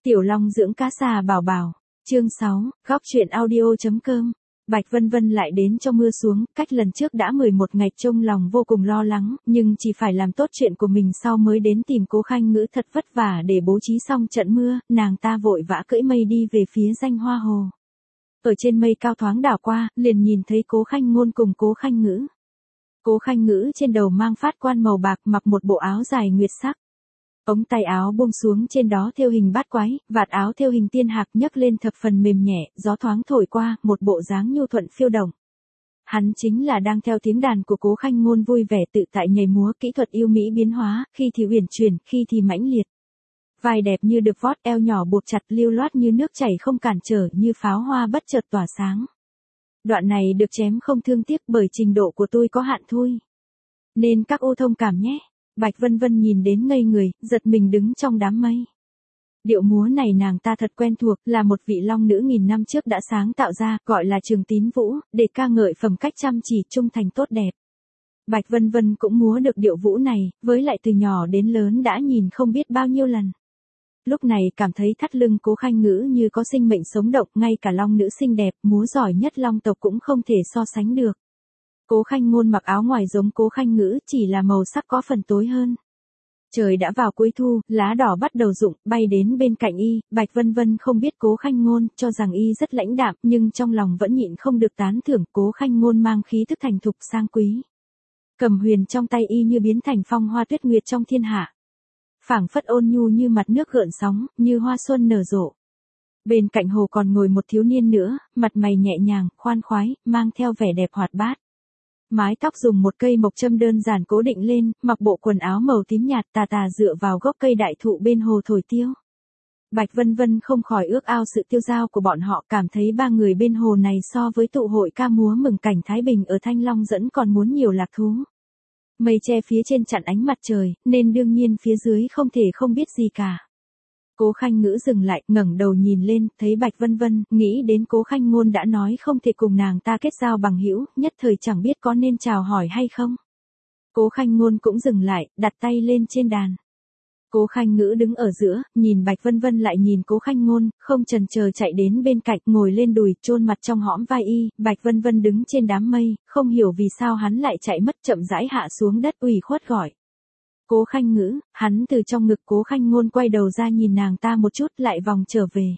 Tiểu Long dưỡng cá xà bảo bảo. Chương 6, góc truyện audio.com. Bạch Vân Vân lại đến cho mưa xuống, cách lần trước đã 11 ngày trông lòng vô cùng lo lắng, nhưng chỉ phải làm tốt chuyện của mình sau mới đến tìm Cố Khanh Ngữ thật vất vả để bố trí xong trận mưa, nàng ta vội vã cưỡi mây đi về phía Danh Hoa Hồ. Ở trên mây cao thoáng đảo qua, liền nhìn thấy Cố Khanh Ngôn cùng Cố Khanh Ngữ. Cố Khanh Ngữ trên đầu mang phát quan màu bạc, mặc một bộ áo dài nguyệt sắc. Ống tay áo buông xuống, trên đó thêu hình bát quái, vạt áo thêu hình tiên hạc nhấc lên thập phần mềm nhẹ, gió thoáng thổi qua, một bộ dáng nhu thuận phiêu động. Hắn chính là đang theo tiếng đàn của Cố Khanh Ngôn vui vẻ tự tại nhảy múa, kỹ thuật yêu mỹ biến hóa, khi thì uyển chuyển, khi thì mãnh liệt. Vai đẹp như được vót, eo nhỏ buộc chặt, lưu loát như nước chảy không cản trở, như pháo hoa bất chợt tỏa sáng. Đoạn này được chém không thương tiếc, bởi trình độ của tôi có hạn thôi. Nên các ô thông cảm nhé. Bạch Vân Vân nhìn đến ngây người, giật mình đứng trong đám mây. Điệu múa này nàng ta thật quen thuộc, là một vị long nữ nghìn năm trước đã sáng tạo ra, gọi là Trường Tín Vũ, để ca ngợi phẩm cách chăm chỉ, trung thành tốt đẹp. Bạch Vân Vân cũng múa được điệu vũ này, với lại từ nhỏ đến lớn đã nhìn không biết bao nhiêu lần. Lúc này cảm thấy thắt lưng Cố Khanh Ngữ như có sinh mệnh sống động, ngay cả long nữ xinh đẹp, múa giỏi nhất long tộc cũng không thể so sánh được. Cố Khanh Ngôn mặc áo ngoài giống Cố Khanh Ngữ, chỉ là màu sắc có phần tối hơn. Trời đã vào cuối thu, lá đỏ bắt đầu rụng, bay đến bên cạnh y, Bạch Vân Vân không biết Cố Khanh Ngôn, cho rằng y rất lãnh đạm, nhưng trong lòng vẫn nhịn không được tán thưởng. Cố Khanh Ngôn mang khí thức thành thục sang quý. Cầm huyền trong tay y như biến thành phong hoa tuyết nguyệt trong thiên hạ. Phảng phất ôn nhu như mặt nước gợn sóng, như hoa xuân nở rộ. Bên cạnh hồ còn ngồi một thiếu niên nữa, mặt mày nhẹ nhàng, khoan khoái, mang theo vẻ đẹp hoạt bát. Mái tóc dùng một cây mộc châm đơn giản cố định lên, mặc bộ quần áo màu tím nhạt, tà tà dựa vào gốc cây đại thụ bên hồ thổi tiêu. Bạch Vân Vân không khỏi ước ao sự tiêu dao của bọn họ, cảm thấy ba người bên hồ này so với tụ hội ca múa mừng cảnh Thái Bình ở Thanh Long Dẫn còn muốn nhiều lạc thú. Mây che phía trên chặn ánh mặt trời, nên đương nhiên phía dưới không thể không biết gì cả. Cố Khanh Ngữ dừng lại, ngẩng đầu nhìn lên, thấy Bạch Vân Vân, nghĩ đến Cố Khanh Ngôn đã nói không thể cùng nàng ta kết giao bằng hữu, nhất thời chẳng biết có nên chào hỏi hay không. Cố Khanh Ngôn cũng dừng lại, đặt tay lên trên đàn. Cố Khanh Ngữ đứng ở giữa, nhìn Bạch Vân Vân lại nhìn Cố Khanh Ngôn, không chần chờ chạy đến bên cạnh, ngồi lên đùi, chôn mặt trong hõm vai y. Bạch Vân Vân đứng trên đám mây, không hiểu vì sao hắn lại chạy mất, chậm rãi hạ xuống đất, ủy khuất gọi. Cố Khanh Ngữ, hắn từ trong ngực Cố Khanh Ngôn quay đầu ra nhìn nàng ta một chút, lại vòng trở về.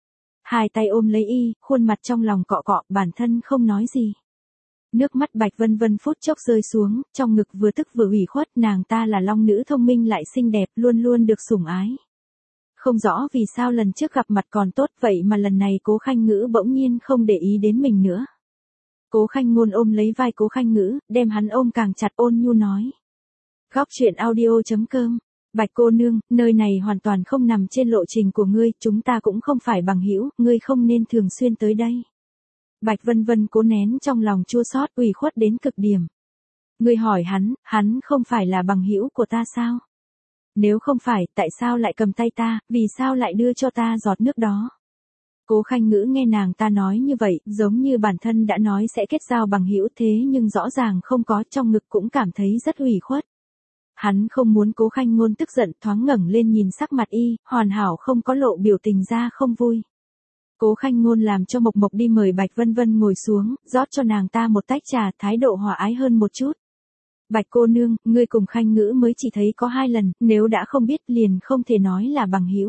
Hai tay ôm lấy y, khuôn mặt trong lòng cọ cọ, bản thân không nói gì. Nước mắt Bạch Vân Vân phút chốc rơi xuống, trong ngực vừa tức vừa ủy khuất, nàng ta là long nữ thông minh lại xinh đẹp, luôn luôn được sủng ái. Không rõ vì sao lần trước gặp mặt còn tốt, vậy mà lần này Cố Khanh Ngữ bỗng nhiên không để ý đến mình nữa. Cố Khanh Ngôn ôm lấy vai Cố Khanh Ngữ, đem hắn ôm càng chặt, ôn nhu nói. Góc truyện audio.com. Bạch cô nương, nơi này hoàn toàn không nằm trên lộ trình của ngươi, chúng ta cũng không phải bằng hữu, ngươi không nên thường xuyên tới đây. Bạch Vân Vân cố nén trong lòng chua xót, ủy khuất đến cực điểm. Ngươi hỏi hắn không phải là bằng hữu của ta sao? Nếu không phải, tại sao lại cầm tay ta, vì sao lại đưa cho ta giọt nước đó? Cố Khanh Ngữ nghe nàng ta nói như vậy, giống như bản thân đã nói sẽ kết giao bằng hữu, thế nhưng rõ ràng không có, trong ngực cũng cảm thấy rất ủy khuất. Hắn không muốn Cố Khanh Ngôn tức giận, thoáng ngẩng lên nhìn sắc mặt y, hoàn hảo không có lộ biểu tình ra không vui. Cố Khanh Ngôn làm cho Mộc Mộc đi mời Bạch Vân Vân ngồi xuống, rót cho nàng ta một tách trà, thái độ hòa ái hơn một chút. Bạch cô nương, ngươi cùng Khanh Ngữ mới chỉ thấy có 2 lần, nếu đã không biết liền không thể nói là bằng hữu.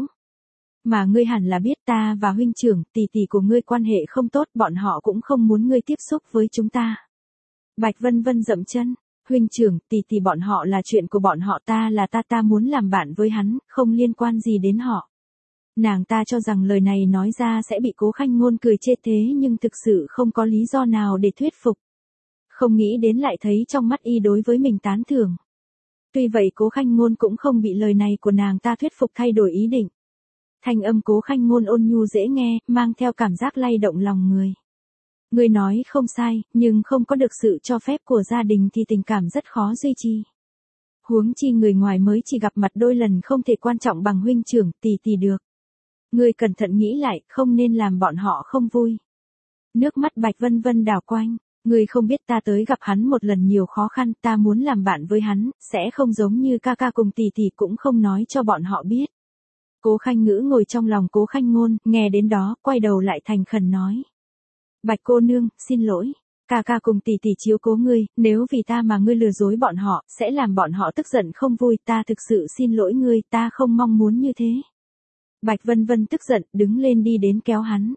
Mà ngươi hẳn là biết ta và huynh trưởng, tỷ tỷ của ngươi quan hệ không tốt, bọn họ cũng không muốn ngươi tiếp xúc với chúng ta. Bạch Vân Vân dậm chân. Huynh trưởng, tỷ tỷ bọn họ là chuyện của bọn họ, ta là ta muốn làm bạn với hắn, không liên quan gì đến họ. Nàng ta cho rằng lời này nói ra sẽ bị Cố Khanh Ngôn cười chê, thế nhưng thực sự không có lý do nào để thuyết phục. Không nghĩ đến lại thấy trong mắt y đối với mình tán thưởng. Tuy vậy Cố Khanh Ngôn cũng không bị lời này của nàng ta thuyết phục thay đổi ý định. Thanh âm Cố Khanh Ngôn ôn nhu dễ nghe, mang theo cảm giác lay động lòng người. Ngươi nói không sai, nhưng không có được sự cho phép của gia đình thì tình cảm rất khó duy trì. Huống chi người ngoài mới chỉ gặp mặt đôi lần không thể quan trọng bằng huynh trưởng, tỷ tỷ được. Ngươi cẩn thận nghĩ lại, không nên làm bọn họ không vui. Nước mắt Bạch Vân Vân đảo quanh, ngươi không biết ta tới gặp hắn một lần nhiều khó khăn, ta muốn làm bạn với hắn, sẽ không giống như ca ca cùng tỷ tỷ, cũng không nói cho bọn họ biết. Cố Khanh Ngữ ngồi trong lòng Cố Khanh Ngôn, nghe đến đó, quay đầu lại thành khẩn nói. Bạch cô nương, xin lỗi. Ca ca cùng tỷ tỷ chiếu cố ngươi, nếu vì ta mà ngươi lừa dối bọn họ, sẽ làm bọn họ tức giận không vui, ta thực sự xin lỗi ngươi, ta không mong muốn như thế. Bạch Vân Vân tức giận, đứng lên đi đến kéo hắn.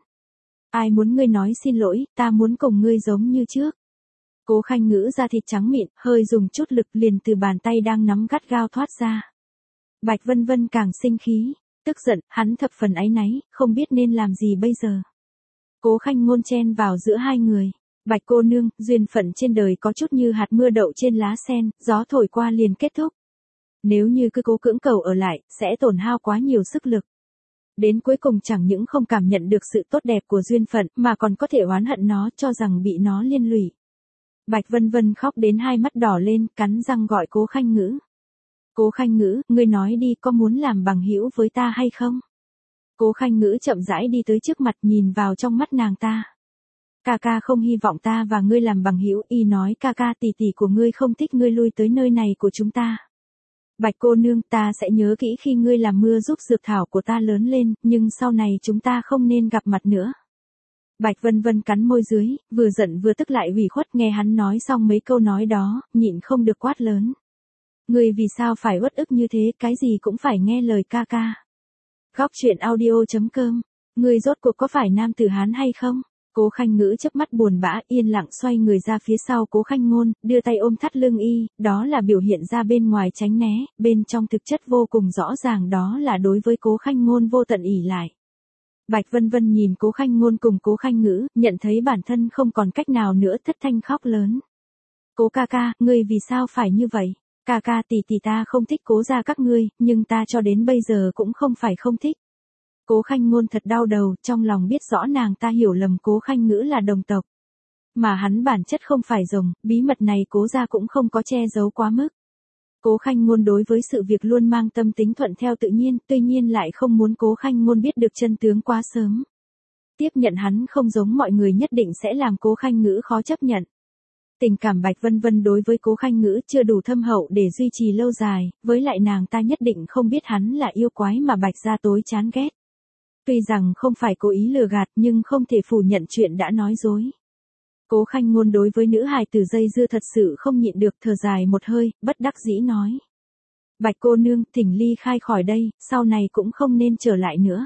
Ai muốn ngươi nói xin lỗi, ta muốn cùng ngươi giống như trước. Cố Khanh Ngữ da thịt trắng mịn, hơi dùng chút lực liền từ bàn tay đang nắm gắt gao thoát ra. Bạch Vân Vân càng sinh khí, tức giận, hắn thập phần áy náy, không biết nên làm gì bây giờ. Cố Khanh Ngôn chen vào giữa hai người. Bạch cô nương, duyên phận trên đời có chút như hạt mưa đậu trên lá sen, gió thổi qua liền kết thúc. Nếu như cứ cố cưỡng cầu ở lại, sẽ tổn hao quá nhiều sức lực. Đến cuối cùng chẳng những không cảm nhận được sự tốt đẹp của duyên phận, mà còn có thể oán hận nó, cho rằng bị nó liên lụy. Bạch Vân Vân khóc đến hai mắt đỏ lên, cắn răng gọi Cố Khanh Ngữ. Cố Khanh Ngữ, ngươi nói đi, có muốn làm bằng hữu với ta hay không? Cố Khanh Ngữ chậm rãi đi tới trước mặt, nhìn vào trong mắt nàng ta. Ca ca không hy vọng ta và ngươi làm bằng hữu, y nói ca ca tỷ tỷ của ngươi không thích ngươi lui tới nơi này của chúng ta. Bạch cô nương, ta sẽ nhớ kỹ khi ngươi làm mưa giúp dược thảo của ta lớn lên, nhưng sau này chúng ta không nên gặp mặt nữa. Bạch Vân Vân cắn môi dưới, vừa giận vừa tức lại ủy khuất, nghe hắn nói xong mấy câu nói đó, nhịn không được quát lớn. Ngươi vì sao phải uất ức như thế, cái gì cũng phải nghe lời ca ca. Góc truyện audio.com, ngươi rốt cuộc có phải nam tử Hán hay không? Cố Khanh Ngữ chớp mắt buồn bã, yên lặng xoay người ra phía sau Cố Khanh Ngôn, đưa tay ôm thắt lưng y, đó là biểu hiện ra bên ngoài tránh né, bên trong thực chất vô cùng rõ ràng, đó là đối với Cố Khanh Ngôn vô tận ỷ lại. Bạch Vân Vân nhìn Cố Khanh Ngôn cùng Cố Khanh Ngữ, nhận thấy bản thân không còn cách nào nữa, thất thanh khóc lớn. Cố ca ca, ngươi vì sao phải như vậy? Ca ca tỷ tỷ ta không thích Cố gia các ngươi, nhưng ta cho đến bây giờ cũng không phải không thích. Cố Khanh Ngôn thật đau đầu, trong lòng biết rõ nàng ta hiểu lầm Cố Khanh Ngữ là đồng tộc. Mà hắn bản chất không phải rồng, bí mật này Cố gia cũng không có che giấu quá mức. Cố Khanh Ngôn đối với sự việc luôn mang tâm tính thuận theo tự nhiên, tuy nhiên lại không muốn Cố Khanh Ngôn biết được chân tướng quá sớm. Tiếp nhận hắn không giống mọi người nhất định sẽ làm Cố Khanh Ngữ khó chấp nhận. Tình cảm Bạch Vân Vân đối với Cố Khanh Ngữ chưa đủ thâm hậu để duy trì lâu dài, với lại nàng ta nhất định không biết hắn là yêu quái mà Bạch gia tối chán ghét. Tuy rằng không phải cố ý lừa gạt nhưng không thể phủ nhận chuyện đã nói dối. Cố Khanh Ngôn đối với nữ hài tử dây dưa thật sự không nhịn được, thở dài một hơi, bất đắc dĩ nói. Bạch cô nương, thỉnh ly khai khỏi đây, sau này cũng không nên trở lại nữa.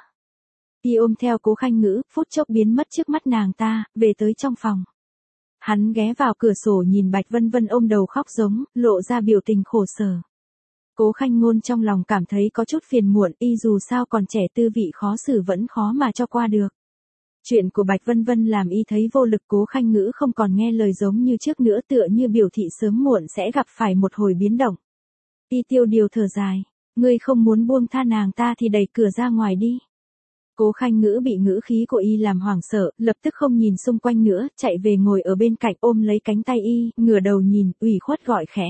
Y ôm theo Cố Khanh Ngữ, phút chốc biến mất trước mắt nàng ta, về tới trong phòng. Hắn ghé vào cửa sổ nhìn Bạch Vân Vân ôm đầu khóc giống, lộ ra biểu tình khổ sở. Cố Khanh Ngôn trong lòng cảm thấy có chút phiền muộn, y dù sao còn trẻ, tư vị khó xử vẫn khó mà cho qua được. Chuyện của Bạch Vân Vân làm y thấy vô lực, Cố Khanh Ngữ không còn nghe lời giống như trước nữa, tựa như biểu thị sớm muộn sẽ gặp phải một hồi biến động. Y tiêu điều thở dài, ngươi không muốn buông tha nàng ta thì đẩy cửa ra ngoài đi. Cố Khanh Ngữ bị ngữ khí của y làm hoảng sợ, lập tức không nhìn xung quanh nữa, chạy về ngồi ở bên cạnh ôm lấy cánh tay y, ngửa đầu nhìn, ủy khuất gọi khẽ.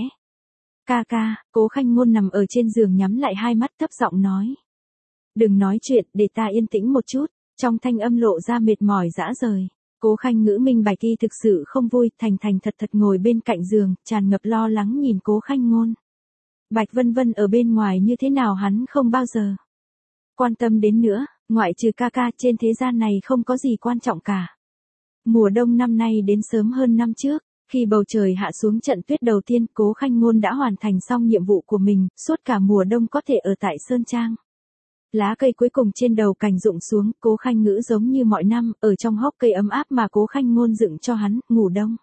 Ca ca, Cố Khanh Ngôn nằm ở trên giường nhắm lại hai mắt thấp giọng nói. Đừng nói chuyện, để ta yên tĩnh một chút, trong thanh âm lộ ra mệt mỏi rã rời. Cố Khanh Ngữ minh bạch y thực sự không vui, thành thành thật thật ngồi bên cạnh giường, tràn ngập lo lắng nhìn Cố Khanh Ngôn. Bạch Vân Vân ở bên ngoài như thế nào hắn không bao giờ quan tâm đến nữa, ngoại trừ ca ca, trên thế gian này không có gì quan trọng cả. Mùa đông năm nay đến sớm hơn năm trước. Khi bầu trời hạ xuống trận tuyết đầu tiên, Cố Khanh Ngôn đã hoàn thành xong nhiệm vụ của mình, suốt cả mùa đông có thể ở tại Sơn Trang. Lá cây cuối cùng trên đầu cành rụng xuống, Cố Khanh Ngữ giống như mọi năm, ở trong hốc cây ấm áp mà Cố Khanh Ngôn dựng cho hắn, ngủ đông.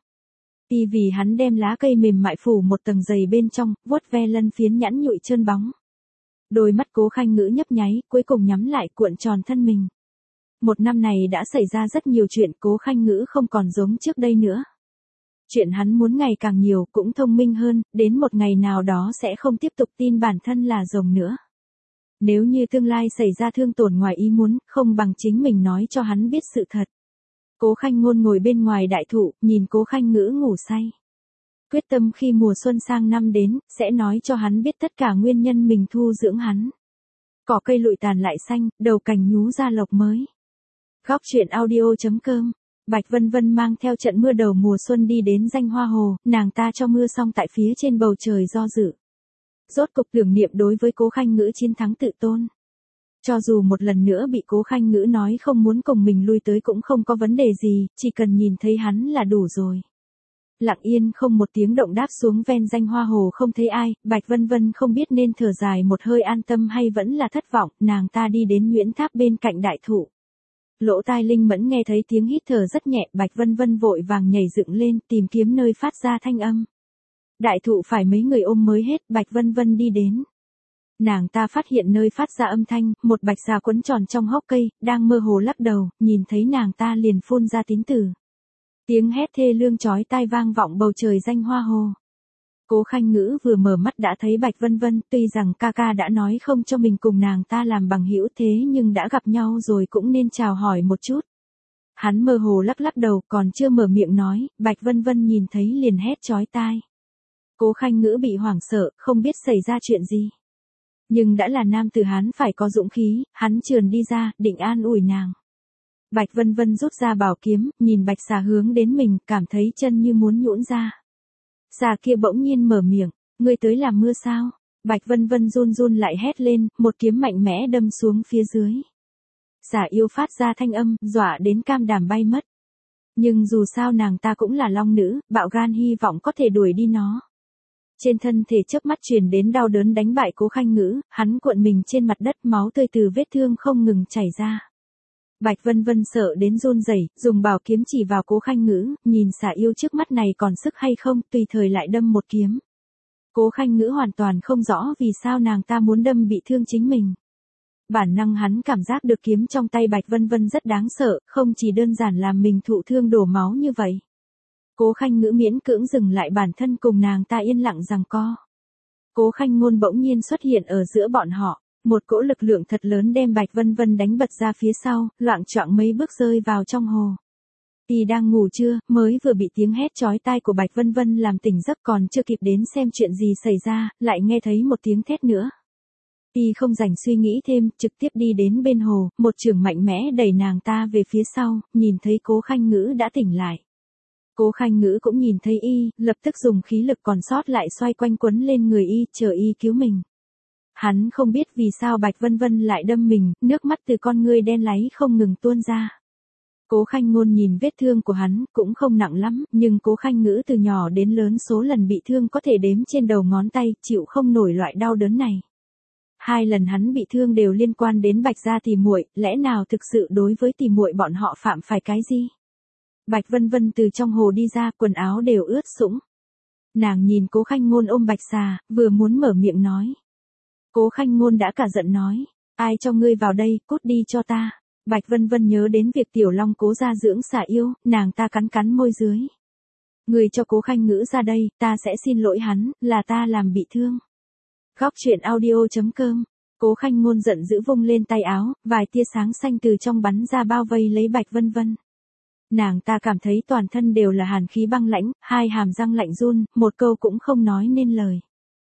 Vì hắn đem lá cây mềm mại phủ một tầng dày bên trong, vuốt ve lân phiến nhẵn nhụi trơn bóng. Đôi mắt Cố Khanh Ngữ nhấp nháy, cuối cùng nhắm lại, cuộn tròn thân mình. Một năm này đã xảy ra rất nhiều chuyện, Cố Khanh Ngữ không còn giống trước đây nữa. Chuyện hắn muốn ngày càng nhiều, cũng thông minh hơn, đến một ngày nào đó sẽ không tiếp tục tin bản thân là rồng nữa. Nếu như tương lai xảy ra thương tổn ngoài ý muốn, không bằng chính mình nói cho hắn biết sự thật. Cố Khanh Ngôn ngồi bên ngoài đại thụ, nhìn Cố Khanh Ngữ ngủ say. Quyết tâm khi mùa xuân sang năm đến, sẽ nói cho hắn biết tất cả nguyên nhân mình thu dưỡng hắn. Cỏ cây lụi tàn lại xanh, đầu cành nhú ra lộc mới. Góc truyện audio.com. Bạch Vân Vân mang theo trận mưa đầu mùa xuân đi đến danh hoa hồ, nàng ta cho mưa xong tại phía trên bầu trời do dự. Rốt cục tưởng niệm đối với Cố Khanh Ngữ chiến thắng tự tôn. Cho dù một lần nữa bị Cố Khanh Ngữ nói không muốn cùng mình lui tới cũng không có vấn đề gì, chỉ cần nhìn thấy hắn là đủ rồi. Lặng yên không một tiếng động đáp xuống ven danh hoa hồ không thấy ai, Bạch Vân Vân không biết nên thở dài một hơi an tâm hay vẫn là thất vọng, nàng ta đi đến Nguyễn Tháp bên cạnh đại thụ. Lỗ tai linh mẫn nghe thấy tiếng hít thở rất nhẹ, Bạch Vân Vân vội vàng nhảy dựng lên tìm kiếm nơi phát ra thanh âm. Đại thụ phải mấy người ôm mới hết, Bạch Vân Vân đi đến. Nàng ta phát hiện nơi phát ra âm thanh, một bạch xà quấn tròn trong hốc cây, đang mơ hồ lắc đầu, nhìn thấy nàng ta liền phun ra tín tử. Tiếng hét thê lương chói tai vang vọng bầu trời danh hoa hồ. Cố Khanh Ngữ vừa mở mắt đã thấy Bạch Vân Vân, tuy rằng ca ca đã nói không cho mình cùng nàng ta làm bằng hữu thế nhưng đã gặp nhau rồi cũng nên chào hỏi một chút. Hắn mơ hồ lắc lắc đầu còn chưa mở miệng nói, Bạch Vân Vân nhìn thấy liền hét chói tai. Cố Khanh Ngữ bị hoảng sợ, không biết xảy ra chuyện gì. Nhưng đã là nam tử hắn phải có dũng khí, hắn trườn đi ra, định an ủi nàng. Bạch Vân Vân rút ra bảo kiếm, nhìn bạch xà hướng đến mình, cảm thấy chân như muốn nhũn ra. Xà kia bỗng nhiên mở miệng, ngươi tới làm mưa sao? Bạch Vân Vân run run lại hét lên, một kiếm mạnh mẽ đâm xuống phía dưới. Xà yêu phát ra thanh âm, dọa đến cam đảm bay mất. Nhưng dù sao nàng ta cũng là long nữ, bạo gan hy vọng có thể đuổi đi nó. Trên thân thể chớp mắt truyền đến đau đớn đánh bại Cố Khanh Ngữ, hắn cuộn mình trên mặt đất, máu tươi từ vết thương không ngừng chảy ra. Bạch Vân Vân sợ đến run rẩy, dùng bảo kiếm chỉ vào Cố Khanh Ngữ, nhìn xà yêu trước mắt này còn sức hay không, tùy thời lại đâm một kiếm. Cố Khanh Ngữ hoàn toàn không rõ vì sao nàng ta muốn đâm bị thương chính mình. Bản năng hắn cảm giác được kiếm trong tay Bạch Vân Vân rất đáng sợ, không chỉ đơn giản làm mình thụ thương đổ máu như vậy. Cố Khanh Ngữ miễn cưỡng dừng lại bản thân cùng nàng ta yên lặng giằng co. Cố Khanh Ngôn bỗng nhiên xuất hiện ở giữa bọn họ, một cỗ lực lượng thật lớn đem Bạch Vân Vân đánh bật ra phía sau, loạng choạng mấy bước rơi vào trong hồ. Y đang ngủ chưa, mới vừa bị tiếng hét chói tai của Bạch Vân Vân làm tỉnh giấc còn chưa kịp đến xem chuyện gì xảy ra, lại nghe thấy một tiếng thét nữa. Y không rảnh suy nghĩ thêm, trực tiếp đi đến bên hồ, một chưởng mạnh mẽ đẩy nàng ta về phía sau, nhìn thấy Cố Khanh Ngữ đã tỉnh lại. Cố Khanh Ngữ cũng nhìn thấy y, lập tức dùng khí lực còn sót lại xoay quanh quấn lên người y, chờ y cứu mình. Hắn không biết vì sao Bạch Vân Vân lại đâm mình, nước mắt từ con ngươi đen láy không ngừng tuôn ra. Cố Khanh Ngôn nhìn vết thương của hắn, cũng không nặng lắm, nhưng Cố Khanh Ngữ từ nhỏ đến lớn số lần bị thương có thể đếm trên đầu ngón tay, chịu không nổi loại đau đớn này. 2 lần hắn bị thương đều liên quan đến Bạch gia tỷ muội, lẽ nào thực sự đối với tỷ muội bọn họ phạm phải cái gì? Bạch Vân Vân từ trong hồ đi ra, quần áo đều ướt sũng. Nàng nhìn Cố Khanh Ngôn ôm bạch xà, vừa muốn mở miệng nói. Cố Khanh Ngôn đã cả giận nói, ai cho ngươi vào đây, cút đi cho ta. Bạch Vân Vân nhớ đến việc Tiểu Long Cố gia dưỡng xà yêu, nàng ta cắn cắn môi dưới. Ngươi cho Cố Khanh Ngữ ra đây, ta sẽ xin lỗi hắn, là ta làm bị thương. Góc truyện audio.com. Cố Khanh Ngôn giận dữ vung lên tay áo, vài tia sáng xanh từ trong bắn ra bao vây lấy Bạch Vân Vân. Nàng ta cảm thấy toàn thân đều là hàn khí băng lãnh, hai hàm răng lạnh run, một câu cũng không nói nên lời.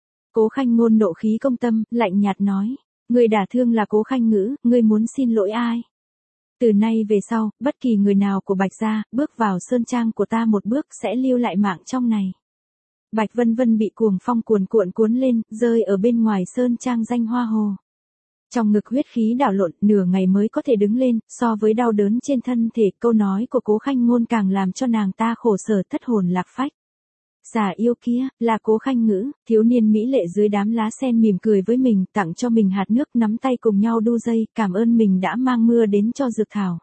Cố Khanh Ngôn nộ khí công tâm, lạnh nhạt nói, người đả thương là Cố Khanh Ngữ, ngươi muốn xin lỗi ai? Từ nay về sau, bất kỳ người nào của Bạch gia, bước vào sơn trang của ta một bước sẽ lưu lại mạng trong này. Bạch Vân Vân bị cuồng phong cuồn cuộn cuốn lên, rơi ở bên ngoài sơn trang danh hoa hồ. Trong ngực huyết khí đảo lộn, nửa ngày mới có thể đứng lên, so với đau đớn trên thân thể, câu nói của Cố Khanh Ngôn càng làm cho nàng ta khổ sở thất hồn lạc phách. Xà yêu kia, là Cố Khanh Ngữ, thiếu niên mỹ lệ dưới đám lá sen mỉm cười với mình, tặng cho mình hạt nước, nắm tay cùng nhau đu dây, cảm ơn mình đã mang mưa đến cho dược thảo.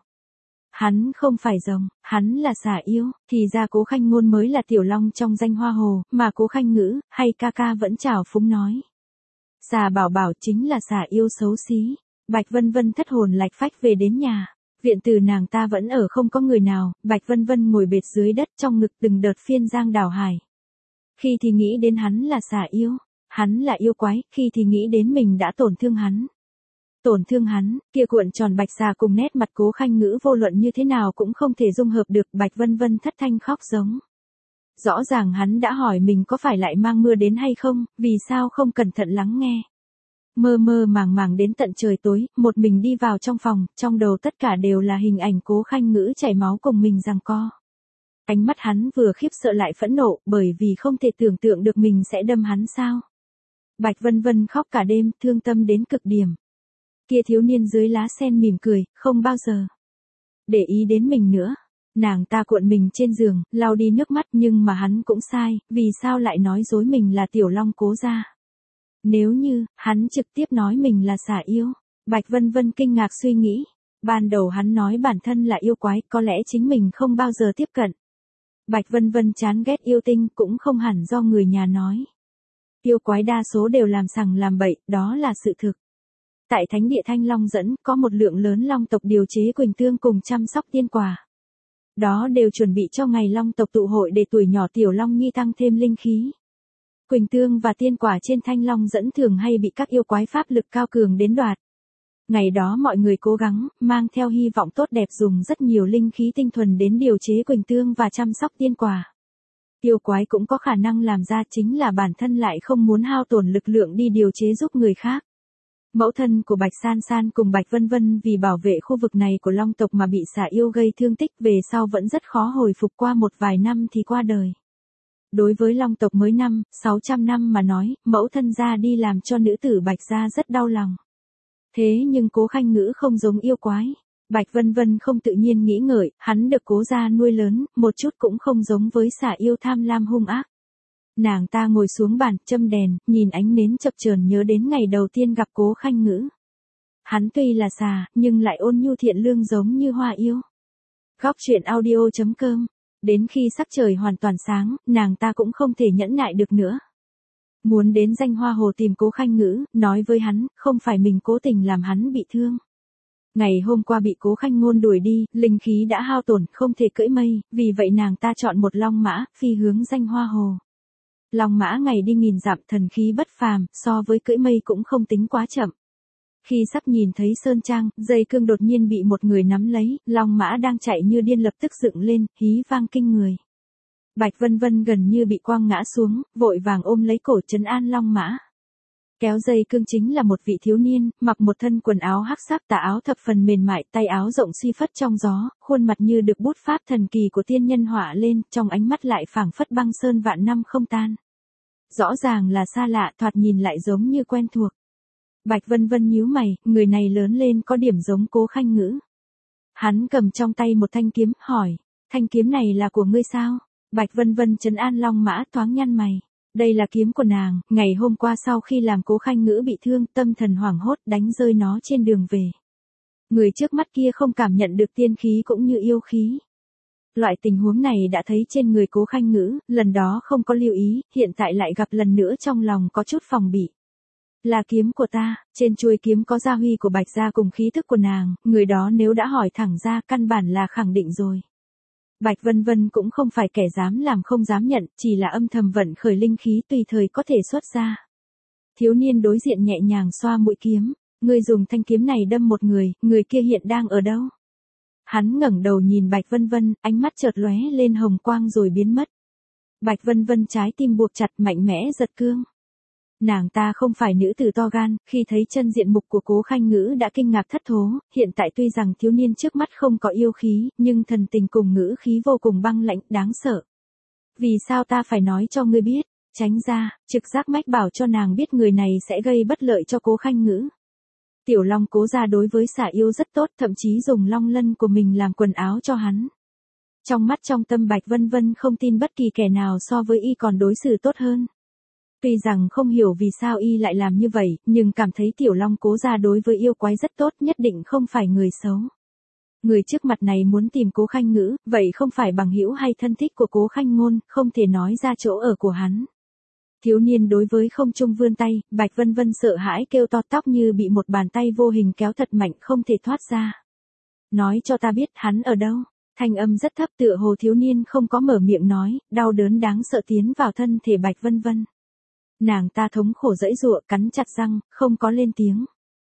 Hắn không phải rồng, hắn là xà yêu, thì ra Cố Khanh Ngôn mới là tiểu long trong danh hoa hồ, mà Cố Khanh Ngữ, hay ca ca vẫn trào phúng nói. Xà bảo bảo chính là xà yêu xấu xí. Bạch Vân Vân thất hồn lạch phách về đến nhà. Viện từ nàng ta vẫn ở không có người nào, Bạch Vân Vân ngồi bệt dưới đất trong ngực từng đợt phiên giang đào hải. Khi thì nghĩ đến hắn là xà yêu, hắn là yêu quái, khi thì nghĩ đến mình đã tổn thương hắn. Tổn thương hắn, kia cuộn tròn bạch xà cùng nét mặt Cố Khanh Ngữ vô luận như thế nào cũng không thể dung hợp được, Bạch Vân Vân thất thanh khóc giống. Rõ ràng hắn đã hỏi mình có phải lại mang mưa đến hay không, vì sao không cẩn thận lắng nghe. Mơ mơ màng màng đến tận trời tối, một mình đi vào trong phòng, trong đầu tất cả đều là hình ảnh Cố Khanh Ngữ chảy máu cùng mình giằng co. Ánh mắt hắn vừa khiếp sợ lại phẫn nộ, bởi vì không thể tưởng tượng được mình sẽ đâm hắn sao. Bạch Vân Vân khóc cả đêm, thương tâm đến cực điểm. Kia thiếu niên dưới lá sen mỉm cười, không bao giờ để ý đến mình nữa. Nàng ta cuộn mình trên giường, lau đi nước mắt, nhưng mà hắn cũng sai, vì sao lại nói dối mình là Tiểu Long Cố gia? Nếu như, hắn trực tiếp nói mình là xà yêu. Bạch Vân Vân kinh ngạc suy nghĩ. Ban đầu hắn nói bản thân là yêu quái, có lẽ chính mình không bao giờ tiếp cận. Bạch Vân Vân chán ghét yêu tinh cũng không hẳn do người nhà nói. Yêu quái đa số đều làm sằng làm bậy, đó là sự thực. Tại Thánh địa Thanh Long Dẫn, có một lượng lớn long tộc điều chế quỳnh tương cùng chăm sóc tiên quả. Đó đều chuẩn bị cho ngày long tộc tụ hội để tuổi nhỏ Tiểu Long Nhi tăng thêm linh khí. Quỳnh tương và tiên quả trên Thanh Long Dẫn thường hay bị các yêu quái pháp lực cao cường đến đoạt. Ngày đó mọi người cố gắng, mang theo hy vọng tốt đẹp dùng rất nhiều linh khí tinh thuần đến điều chế quỳnh tương và chăm sóc tiên quả. Yêu quái cũng có khả năng làm ra, chính là bản thân lại không muốn hao tổn lực lượng đi điều chế giúp người khác. Mẫu thân của Bạch San San cùng Bạch Vân Vân vì bảo vệ khu vực này của long tộc mà bị xà yêu gây thương tích, về sau vẫn rất khó hồi phục, qua một vài năm thì qua đời. Đối với long tộc mới 600 năm mà nói, mẫu thân ra đi làm cho nữ tử Bạch gia rất đau lòng. Thế nhưng Cố Khanh Ngữ không giống yêu quái. Bạch Vân Vân không tự nhiên nghĩ ngợi, hắn được Cố gia nuôi lớn, một chút cũng không giống với xà yêu tham lam hung ác. Nàng ta ngồi xuống bàn, châm đèn, nhìn ánh nến chập chờn nhớ đến ngày đầu tiên gặp Cố Khanh Ngữ. Hắn tuy là xà, nhưng lại ôn nhu thiện lương giống như hoa yêu. Góc truyện audio.com. Đến khi sắc trời hoàn toàn sáng, nàng ta cũng không thể nhẫn nại được nữa. Muốn đến Danh Hoa Hồ tìm Cố Khanh Ngữ, nói với hắn, không phải mình cố tình làm hắn bị thương. Ngày hôm qua bị Cố Khanh Ngôn đuổi đi, linh khí đã hao tổn, không thể cưỡi mây, vì vậy nàng ta chọn một long mã, phi hướng Danh Hoa Hồ. Long mã ngày đi nghìn dặm, thần khí bất phàm, so với cưỡi mây cũng không tính quá chậm. Khi sắp nhìn thấy sơn trang, dây cương đột nhiên bị một người nắm lấy, long mã đang chạy như điên lập tức dựng lên, hí vang kinh người. Bạch Vân Vân gần như bị quăng ngã xuống, vội vàng ôm lấy cổ trấn an long mã. Kéo dây cương chính là một vị thiếu niên, mặc một thân quần áo hắc sắc, tà áo thập phần mềm mại, tay áo rộng suy phất trong gió, khuôn mặt như được bút pháp thần kỳ của tiên nhân họa lên, trong ánh mắt lại phảng phất băng sơn vạn năm không tan. Rõ ràng là xa lạ, thoạt nhìn lại giống như quen thuộc. Bạch Vân Vân nhíu mày, người này lớn lên có điểm giống Cố Khanh Ngữ. Hắn cầm trong tay một thanh kiếm, hỏi, thanh kiếm này là của ngươi sao? Bạch Vân Vân trấn an long mã, thoáng nhăn mày. Đây là kiếm của nàng, ngày hôm qua sau khi làm Cố Khanh Ngữ bị thương, tâm thần hoảng hốt đánh rơi nó trên đường về. Người trước mắt kia không cảm nhận được tiên khí cũng như yêu khí. Loại tình huống này đã thấy trên người Cố Khanh Ngữ, lần đó không có lưu ý, hiện tại lại gặp lần nữa trong lòng có chút phòng bị. Là kiếm của ta, trên chuôi kiếm có gia huy của Bạch gia cùng khí thức của nàng, người đó nếu đã hỏi thẳng ra căn bản là khẳng định rồi. Bạch Vân Vân cũng không phải kẻ dám làm không dám nhận, chỉ là âm thầm vận khởi linh khí tùy thời có thể xuất ra. Thiếu niên đối diện nhẹ nhàng xoa mũi kiếm, ngươi dùng thanh kiếm này đâm một người kia hiện đang ở đâu? Hắn ngẩng đầu nhìn Bạch Vân Vân, ánh mắt chợt lóe lên hồng quang rồi biến mất. Bạch Vân Vân trái tim buộc chặt, mạnh mẽ giật cương. Nàng ta không phải nữ tử to gan, khi thấy chân diện mục của Cố Khanh Ngữ đã kinh ngạc thất thố, hiện tại tuy rằng thiếu niên trước mắt không có yêu khí, nhưng thần tình cùng ngữ khí vô cùng băng lãnh, đáng sợ. Vì sao ta phải nói cho ngươi biết? Tránh ra, trực giác mách bảo cho nàng biết người này sẽ gây bất lợi cho Cố Khanh Ngữ. Tiểu Long Cố gia đối với xà yêu rất tốt, thậm chí dùng long lân của mình làm quần áo cho hắn. Trong mắt trong tâm Bạch Vân Vân không tin bất kỳ kẻ nào so với y còn đối xử tốt hơn. Tuy rằng không hiểu vì sao y lại làm như vậy, nhưng cảm thấy Tiểu Long Cố gia đối với yêu quái rất tốt, nhất định không phải người xấu. Người trước mặt này muốn tìm Cố Khanh Ngữ, vậy không phải bằng hữu hay thân thích của Cố Khanh Ngôn, không thể nói ra chỗ ở của hắn. Thiếu niên đối với không trung vươn tay, Bạch Vân Vân sợ hãi kêu to, tóc như bị một bàn tay vô hình kéo thật mạnh không thể thoát ra. Nói cho ta biết hắn ở đâu. Thanh âm rất thấp, tựa hồ thiếu niên không có mở miệng nói, đau đớn đáng sợ tiến vào thân thể Bạch Vân Vân. Nàng ta thống khổ giãy giụa, cắn chặt răng, không có lên tiếng.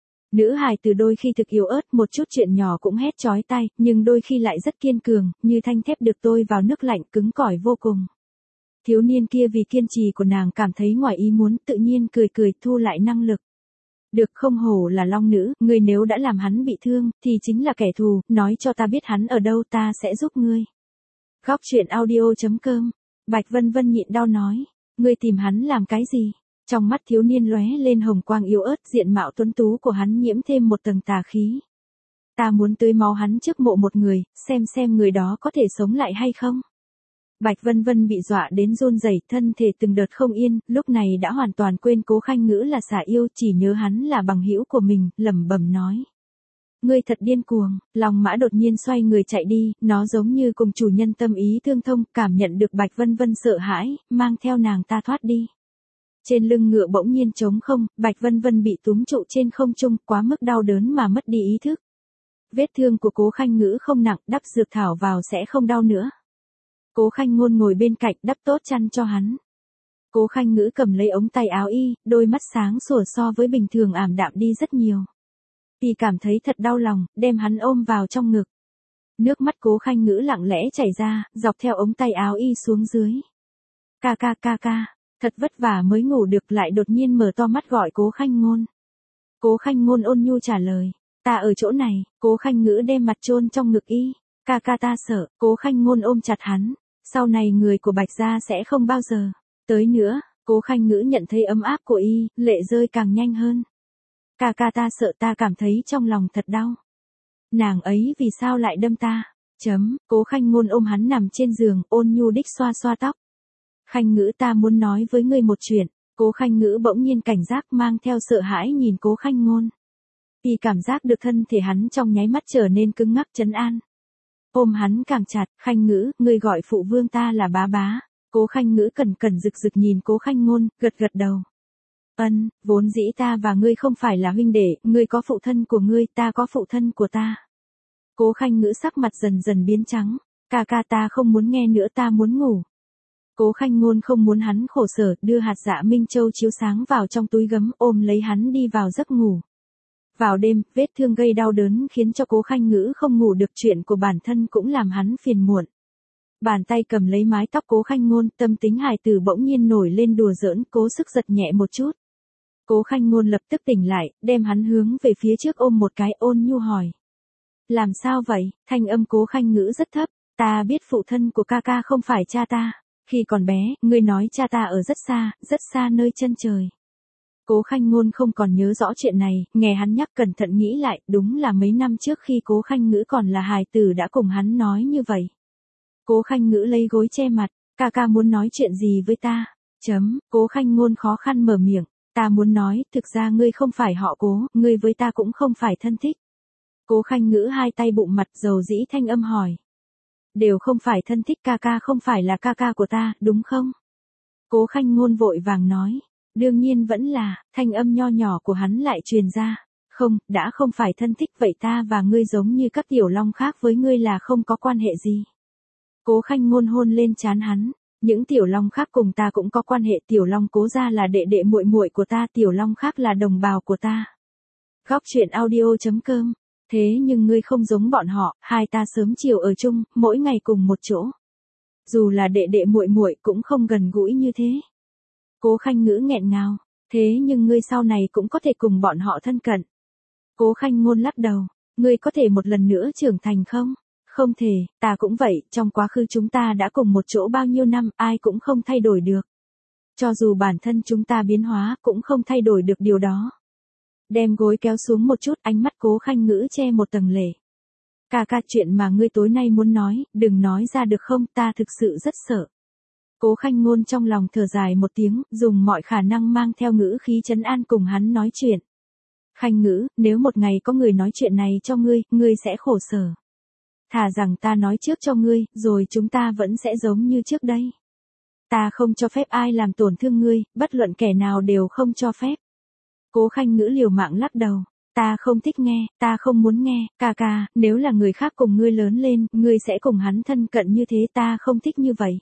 Nữ hài từ đôi khi thực yếu ớt, một chút chuyện nhỏ cũng hét chói tai, nhưng đôi khi lại rất kiên cường, như thanh thép được tôi vào nước lạnh, cứng cỏi vô cùng. Thiếu niên kia vì kiên trì của nàng cảm thấy ngoài ý muốn, tự nhiên cười cười thu lại năng lực. Được, không hổ là long nữ, ngươi nếu đã làm hắn bị thương, thì chính là kẻ thù, nói cho ta biết hắn ở đâu, ta sẽ giúp ngươi. Góc truyện audio.com. Bạch Vân Vân nhịn đau nói, ngươi tìm hắn làm cái gì? Trong mắt thiếu niên lóe lên hồng quang yếu ớt, diện mạo tuấn tú của hắn nhiễm thêm một tầng tà khí. Ta muốn tưới máu hắn trước mộ một người, xem người đó có thể sống lại hay không. Bạch Vân Vân bị dọa đến run rẩy, thân thể từng đợt không yên, lúc này đã hoàn toàn quên Cố Khanh Ngữ là xà yêu, chỉ nhớ hắn là bằng hữu của mình, lẩm bẩm nói. Ngươi thật điên cuồng, Long Mã đột nhiên xoay người chạy đi, nó giống như cùng chủ nhân tâm ý tương thông, cảm nhận được Bạch Vân Vân sợ hãi, mang theo nàng ta thoát đi. Trên lưng ngựa bỗng nhiên trống không, Bạch Vân Vân bị túm trụ trên không trung, quá mức đau đớn mà mất đi ý thức. Vết thương của Cố Khanh Ngữ không nặng, đắp dược thảo vào sẽ không đau nữa. Cố Khanh Ngôn ngồi bên cạnh đắp tốt chăn cho hắn. Cố Khanh Ngữ cầm lấy ống tay áo y, đôi mắt sáng sủa so với bình thường ảm đạm đi rất nhiều. Y cảm thấy thật đau lòng, đem hắn ôm vào trong ngực. Nước mắt Cố Khanh Ngữ lặng lẽ chảy ra, dọc theo ống tay áo y xuống dưới. Ca, thật vất vả mới ngủ được, lại đột nhiên mở to mắt gọi Cố Khanh Ngôn. Cố Khanh Ngôn ôn nhu trả lời, ta ở chỗ này. Cố Khanh Ngữ đem mặt chôn trong ngực y. Ca ta sợ. Cố Khanh Ngôn ôm chặt hắn. Sau này người của Bạch gia sẽ không bao giờ tới nữa. Cố Khanh Ngữ nhận thấy ấm áp của y, lệ rơi càng nhanh hơn. Ca ta sợ, ta cảm thấy trong lòng thật đau. Nàng ấy vì sao lại đâm ta? Cố Khanh Ngôn ôm hắn nằm trên giường, ôn nhu đích xoa xoa tóc. Khanh Ngữ, ta muốn nói với ngươi một chuyện. Cố Khanh Ngữ bỗng nhiên cảnh giác, mang theo sợ hãi nhìn Cố Khanh Ngôn. Y cảm giác được thân thể hắn trong nháy mắt trở nên cứng ngắc, trấn an. Ôm hắn càng chặt. Khanh Ngữ, ngươi gọi phụ vương ta là bá bá. Cố Khanh Ngữ cẩn cẩn rực rực nhìn Cố Khanh Ngôn, gật đầu. Vốn dĩ ta và ngươi không phải là huynh đệ, ngươi có phụ thân của ngươi, ta có phụ thân của ta. Cố Khanh Ngữ sắc mặt dần dần biến trắng. Ca ta không muốn nghe nữa, ta muốn ngủ. Cố Khanh Ngôn không muốn hắn khổ sở, đưa hạt dạ Minh Châu chiếu sáng vào trong túi gấm, ôm lấy hắn đi vào giấc ngủ. Vào đêm, vết thương gây đau đớn khiến cho Cố Khanh Ngữ không ngủ được, chuyện của bản thân cũng làm hắn phiền muộn. Bàn tay cầm lấy mái tóc Cố Khanh Ngôn, tâm tính hài tử bỗng nhiên nổi lên đùa giỡn, cố sức giật nhẹ một chút. Cố Khanh Ngôn lập tức tỉnh lại, đem hắn hướng về phía trước ôm một cái, ôn nhu hỏi. Làm sao vậy? Thanh âm Cố Khanh Ngữ rất thấp. Ta biết phụ thân của ca không phải cha ta. Khi còn bé, ngươi nói cha ta ở rất xa nơi chân trời. Cố Khanh Ngôn không còn nhớ rõ chuyện này, nghe hắn nhắc cẩn thận nghĩ lại, đúng là mấy năm trước khi Cố Khanh Ngữ còn là hài tử đã cùng hắn nói như vậy. Cố Khanh Ngữ lấy gối che mặt, ca muốn nói chuyện gì với ta? Cố Khanh Ngôn khó khăn mở miệng, ta muốn nói, thực ra ngươi không phải họ Cố, ngươi với ta cũng không phải thân thích. Cố Khanh Ngữ hai tay bụng mặt, dầu dĩ thanh âm hỏi. Đều không phải thân thích, ca không phải là ca của ta, đúng không? Cố Khanh Ngôn vội vàng nói. Đương nhiên vẫn là. Thanh âm nho nhỏ của hắn lại truyền ra. Không, đã không phải thân thích, vậy ta và ngươi giống như các tiểu long khác với ngươi là không có quan hệ gì. Cố Khanh Ngôn hôn lên trán hắn. Những tiểu long khác cùng ta cũng có quan hệ, tiểu long Cố gia là đệ đệ muội muội của ta, tiểu long khác là đồng bào của ta. Góc truyện audio.com. Thế nhưng ngươi không giống bọn họ, hai ta sớm chiều ở chung, mỗi ngày cùng một chỗ. Dù là đệ đệ muội muội cũng không gần gũi như thế. Cố Khanh Ngữ nghẹn ngào, thế nhưng ngươi sau này cũng có thể cùng bọn họ thân cận. Cố Khanh Ngôn lắc đầu, ngươi có thể một lần nữa trưởng thành không? Không thể, ta cũng vậy, trong quá khứ chúng ta đã cùng một chỗ bao nhiêu năm, ai cũng không thay đổi được. Cho dù bản thân chúng ta biến hóa, cũng không thay đổi được điều đó. Đem gối kéo xuống một chút, ánh mắt Cố Khanh Ngữ che một tầng lệ. Ca, chuyện mà ngươi tối nay muốn nói, đừng nói ra được không, ta thực sự rất sợ. Cố Khanh Ngôn trong lòng thở dài một tiếng, dùng mọi khả năng mang theo ngữ khí trấn an cùng hắn nói chuyện. Khanh Ngữ, nếu một ngày có người nói chuyện này cho ngươi sẽ khổ sở. Thà rằng ta nói trước cho ngươi, rồi chúng ta vẫn sẽ giống như trước đây. Ta không cho phép ai làm tổn thương ngươi, bất luận kẻ nào đều không cho phép. Cố Khanh Ngữ liều mạng lắc đầu. Ta không thích nghe, ta không muốn nghe, ca, nếu là người khác cùng ngươi lớn lên, ngươi sẽ cùng hắn thân cận như thế, ta không thích như vậy.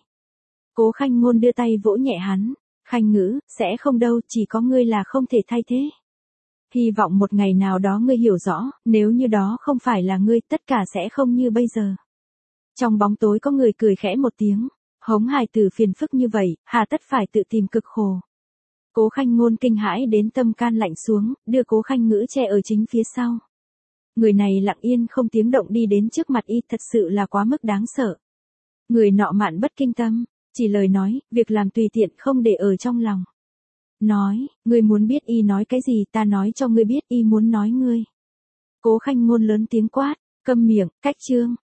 Cố Khanh Ngôn đưa tay vỗ nhẹ hắn. Khanh Ngữ, sẽ không đâu, chỉ có ngươi là không thể thay thế. Hy vọng một ngày nào đó ngươi hiểu rõ, nếu như đó không phải là ngươi, tất cả sẽ không như bây giờ. Trong bóng tối có người cười khẽ một tiếng. Hống hài tử phiền phức như vậy, hà tất phải tự tìm cực khổ. Cố Khanh Ngôn kinh hãi đến tâm can lạnh xuống, đưa Cố Khanh Ngữ che ở chính phía sau. Người này lặng yên không tiếng động đi đến trước mặt y, thật sự là quá mức đáng sợ. Người nọ mạn bất kinh tâm, chỉ lời nói, việc làm tùy tiện không để ở trong lòng. nói, ngươi muốn biết y nói cái gì, ta nói cho ngươi biết y muốn nói ngươi. Cố Khanh Ngôn lớn tiếng quát, câm miệng, cách chương.